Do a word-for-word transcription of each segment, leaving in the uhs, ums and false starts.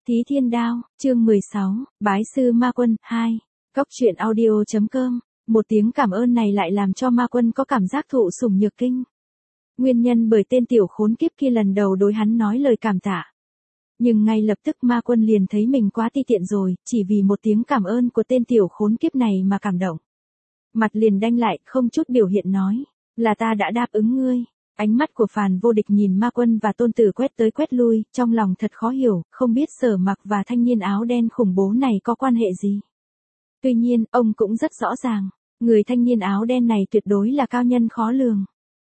Thí Thiên Đao, chương mười sáu, Bái sư Ma Quân, hai. Cốc truyện audio chấm com. Một tiếng cảm ơn này lại làm cho Ma Quân có cảm giác thụ sủng nhược kinh. Nguyên nhân bởi tên tiểu khốn kiếp kia lần đầu đối hắn nói lời cảm tạ. Nhưng ngay lập tức Ma Quân liền thấy mình quá ti tiện rồi, chỉ vì một tiếng cảm ơn của tên tiểu khốn kiếp này mà cảm động. Mặt liền đanh lại, không chút biểu hiện nói, là ta đã đáp ứng ngươi. Ánh mắt của Phàn Vô Địch nhìn Ma Quân và Tôn Tử quét tới quét lui, trong lòng thật khó hiểu, không biết Sở Mặc và thanh niên áo đen khủng bố này có quan hệ gì. Tuy nhiên, ông cũng rất rõ ràng, người thanh niên áo đen này tuyệt đối là cao nhân khó lường.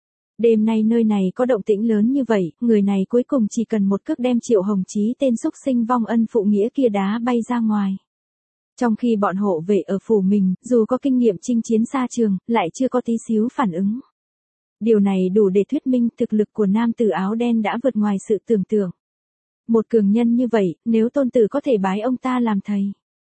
Đêm nay nơi này có động tĩnh lớn như vậy, người này cuối cùng chỉ cần một cước đem Triệu Hồng Chí tên xúc sinh vong ân phụ nghĩa kia đá bay ra ngoài. Trong khi bọn hộ vệ ở phủ mình, dù có kinh nghiệm chinh chiến xa trường, lại chưa có tí xíu phản ứng. Điều này đủ để thuyết minh thực lực của nam tử áo đen đã vượt ngoài sự tưởng tượng. Một cường nhân như vậy, nếu Tôn Tử có thể bái ông ta làm thầy.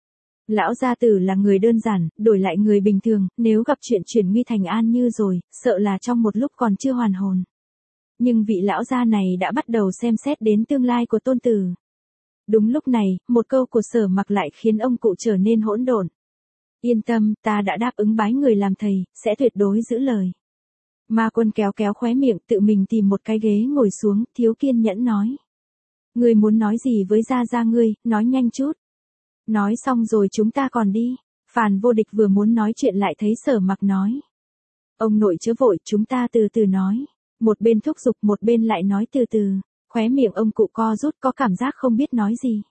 Lão gia tử là người đơn giản, đổi lại người bình thường, nếu gặp chuyện chuyển nguy thành an như rồi, sợ là trong một lúc còn chưa hoàn hồn. Nhưng vị lão gia này đã bắt đầu xem xét đến tương lai của Tôn Tử. Đúng lúc này, một câu của Sở Mặc lại khiến ông cụ trở nên hỗn độn. Yên tâm, ta đã đáp ứng bái người làm thầy, sẽ tuyệt đối giữ lời. Ma Quân kéo kéo khóe miệng, tự mình tìm một cái ghế ngồi xuống, thiếu kiên nhẫn nói. Ngươi muốn nói gì với gia gia ngươi, nói nhanh chút. Nói xong rồi chúng ta còn đi. Phàn Vô Địch vừa muốn nói chuyện lại thấy Sở Mặc nói. Ông nội chớ vội, chúng ta từ từ nói. Một bên thúc giục một bên lại nói từ từ. Khóe miệng ông cụ co rút có cảm giác không biết nói gì.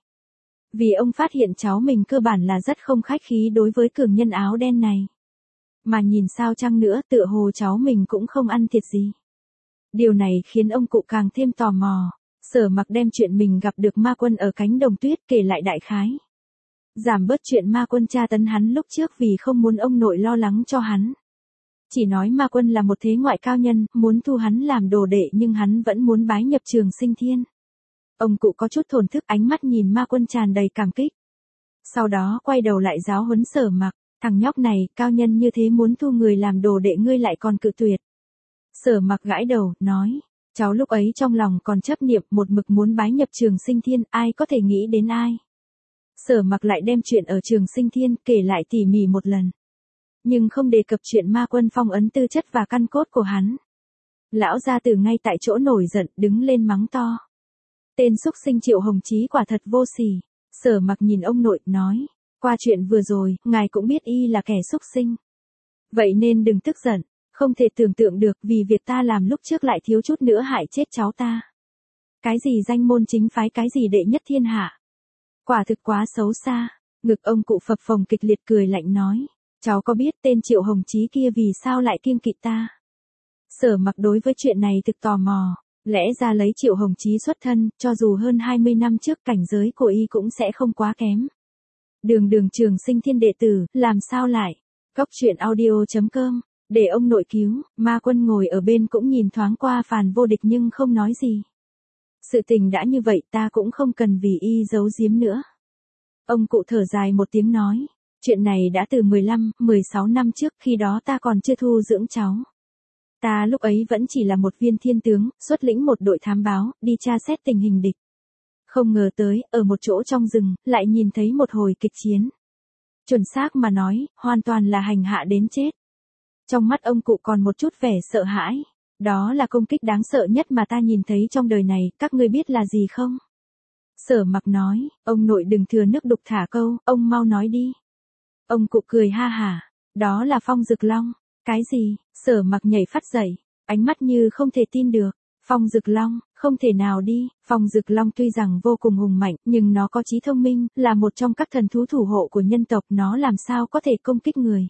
Vì ông phát hiện cháu mình cơ bản là rất không khách khí đối với cường nhân áo đen này. Mà nhìn sao chăng nữa tựa hồ cháu mình cũng không ăn thiệt gì. Điều này khiến ông cụ càng thêm tò mò. Sở Mặc đem chuyện mình gặp được Ma Quân ở cánh đồng tuyết kể lại đại khái. Giảm bớt chuyện Ma Quân tra tấn hắn lúc trước vì không muốn ông nội lo lắng cho hắn. Chỉ nói Ma Quân là một thế ngoại cao nhân, muốn thu hắn làm đồ đệ nhưng hắn vẫn muốn bái nhập Trường Sinh Thiên. Ông cụ có chút thổn thức, ánh mắt nhìn Ma Quân tràn đầy cảm kích. Sau đó quay đầu lại giáo huấn Sở Mặc. Thằng nhóc này, cao nhân như thế muốn thu người làm đồ đệ ngươi lại còn cự tuyệt. Sở Mặc gãi đầu, nói, cháu lúc ấy trong lòng còn chấp niệm một mực muốn bái nhập Trường Sinh Thiên, ai có thể nghĩ đến ai. Sở Mặc lại đem chuyện ở Trường Sinh Thiên kể lại tỉ mỉ một lần. Nhưng không đề cập chuyện Ma Quân phong ấn tư chất và căn cốt của hắn. Lão gia tử ngay tại chỗ nổi giận, đứng lên mắng to. Tên xúc sinh Triệu Hồng Chí quả thật vô sỉ. Sở Mặc nhìn ông nội, nói. Qua chuyện vừa rồi, ngài cũng biết y là kẻ xúc sinh. Vậy nên đừng tức giận, không thể tưởng tượng được vì việc ta làm lúc trước lại thiếu chút nữa hại chết cháu ta. Cái gì danh môn chính phái, cái gì đệ nhất thiên hạ. Quả thực quá xấu xa. Ngực ông cụ phập phồng kịch liệt cười lạnh nói. Cháu có biết tên Triệu Hồng Chí kia vì sao lại kiêng kỵ ta? Sở Mặc đối với chuyện này thực tò mò. Lẽ ra lấy Triệu Hồng Chí xuất thân, cho dù hơn hai mươi năm trước cảnh giới của y cũng sẽ không quá kém. Đường đường Trường Sinh Thiên đệ tử, làm sao lại? Cốc truyện audio chấm com. Để ông nội cứu. Ma Quân ngồi ở bên cũng nhìn thoáng qua Phàn Vô Địch nhưng không nói gì. Sự tình đã như vậy ta cũng không cần vì y giấu giếm nữa. Ông cụ thở dài một tiếng nói. Chuyện này đã từ mười lăm, mười sáu năm trước, khi đó ta còn chưa thu dưỡng cháu. Ta lúc ấy vẫn chỉ là một viên thiên tướng, xuất lĩnh một đội thám báo, đi tra xét tình hình địch. Không ngờ tới, ở một chỗ trong rừng, lại nhìn thấy một hồi kịch chiến. Chuẩn xác mà nói, hoàn toàn là hành hạ đến chết. Trong mắt ông cụ còn một chút vẻ sợ hãi. Đó là công kích đáng sợ nhất mà ta nhìn thấy trong đời này, các ngươi biết là gì không? Sở Mặc nói, ông nội đừng thừa nước đục thả câu, ông mau nói đi. Ông cụ cười ha hả, đó là Phong Dực Long. Cái gì? Sở Mặc nhảy phát dậy, ánh mắt như không thể tin được. Phong Dực Long, không thể nào đi. Phong Dực Long tuy rằng vô cùng hùng mạnh, nhưng nó có trí thông minh, là một trong các thần thú thủ hộ của nhân tộc, nó làm sao có thể công kích người.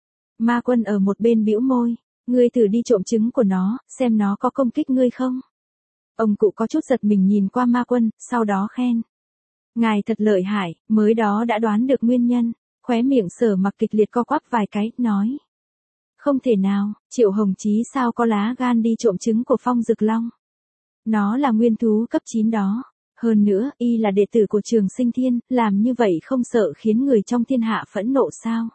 Ma Quân ở một bên bĩu môi, ngươi thử đi trộm trứng của nó, xem nó có công kích ngươi không. Ông cụ có chút giật mình nhìn qua Ma Quân, sau đó khen. Ngài thật lợi hại, mới đó đã đoán được nguyên nhân. Khóe miệng Sở Mặc kịch liệt co quắp vài cái, nói. Không thể nào, Triệu Hồng Chí sao có lá gan đi trộm trứng của Phong Dực Long. Nó là nguyên thú cấp chín đó. Hơn nữa, y là đệ tử của Trường Sinh Thiên, làm như vậy không sợ khiến người trong thiên hạ phẫn nộ sao.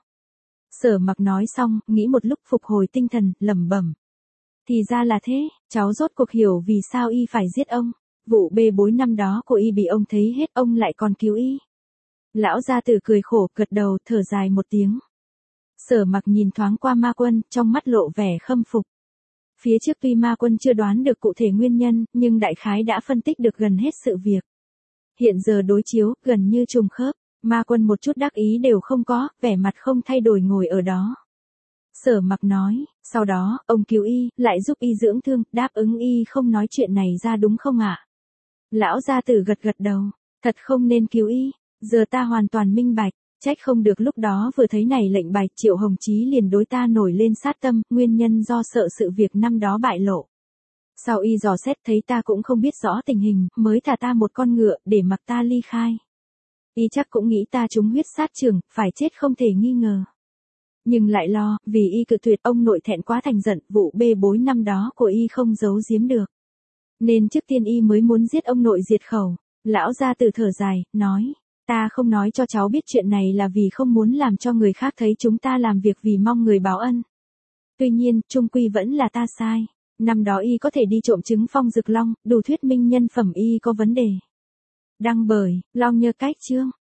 Sở Mặc nói xong, nghĩ một lúc phục hồi tinh thần, lẩm bẩm. Thì ra là thế, cháu rốt cuộc hiểu vì sao y phải giết ông. Vụ bê bối năm đó của y bị ông thấy hết, ông lại còn cứu y. Lão gia tử cười khổ, gật đầu, thở dài một tiếng. Sở Mặc nhìn thoáng qua Ma Quân, trong mắt lộ vẻ khâm phục. Phía trước tuy Ma Quân chưa đoán được cụ thể nguyên nhân, nhưng đại khái đã phân tích được gần hết sự việc. Hiện giờ đối chiếu, gần như trùng khớp, Ma Quân một chút đắc ý đều không có, vẻ mặt không thay đổi ngồi ở đó. Sở Mặc nói, sau đó, ông cứu y, lại giúp y dưỡng thương, đáp ứng y không nói chuyện này ra đúng không ạ? Lão gia tử gật gật đầu, thật không nên cứu y, giờ ta hoàn toàn minh bạch, trách không được lúc đó vừa thấy này lệnh bài Triệu Hồng Chí liền đối ta nổi lên sát tâm, nguyên nhân do sợ sự việc năm đó bại lộ. Sau y dò xét thấy ta cũng không biết rõ tình hình, mới thả ta một con ngựa, để mặc ta ly khai. Y chắc cũng nghĩ ta trúng huyết sát trường, phải chết không thể nghi ngờ. Nhưng lại lo, vì y cự tuyệt, ông nội thẹn quá thành giận, vụ bê bối năm đó của y không giấu giếm được. Nên trước tiên y mới muốn giết ông nội diệt khẩu. Lão gia tử thở dài, nói, ta không nói cho cháu biết chuyện này là vì không muốn làm cho người khác thấy chúng ta làm việc vì mong người báo ân. Tuy nhiên, chung quy vẫn là ta sai. Năm đó y có thể đi trộm trứng Phong Dực Long, đủ thuyết minh nhân phẩm y có vấn đề. Đăng bởi, Long Nhơ Cách Chương.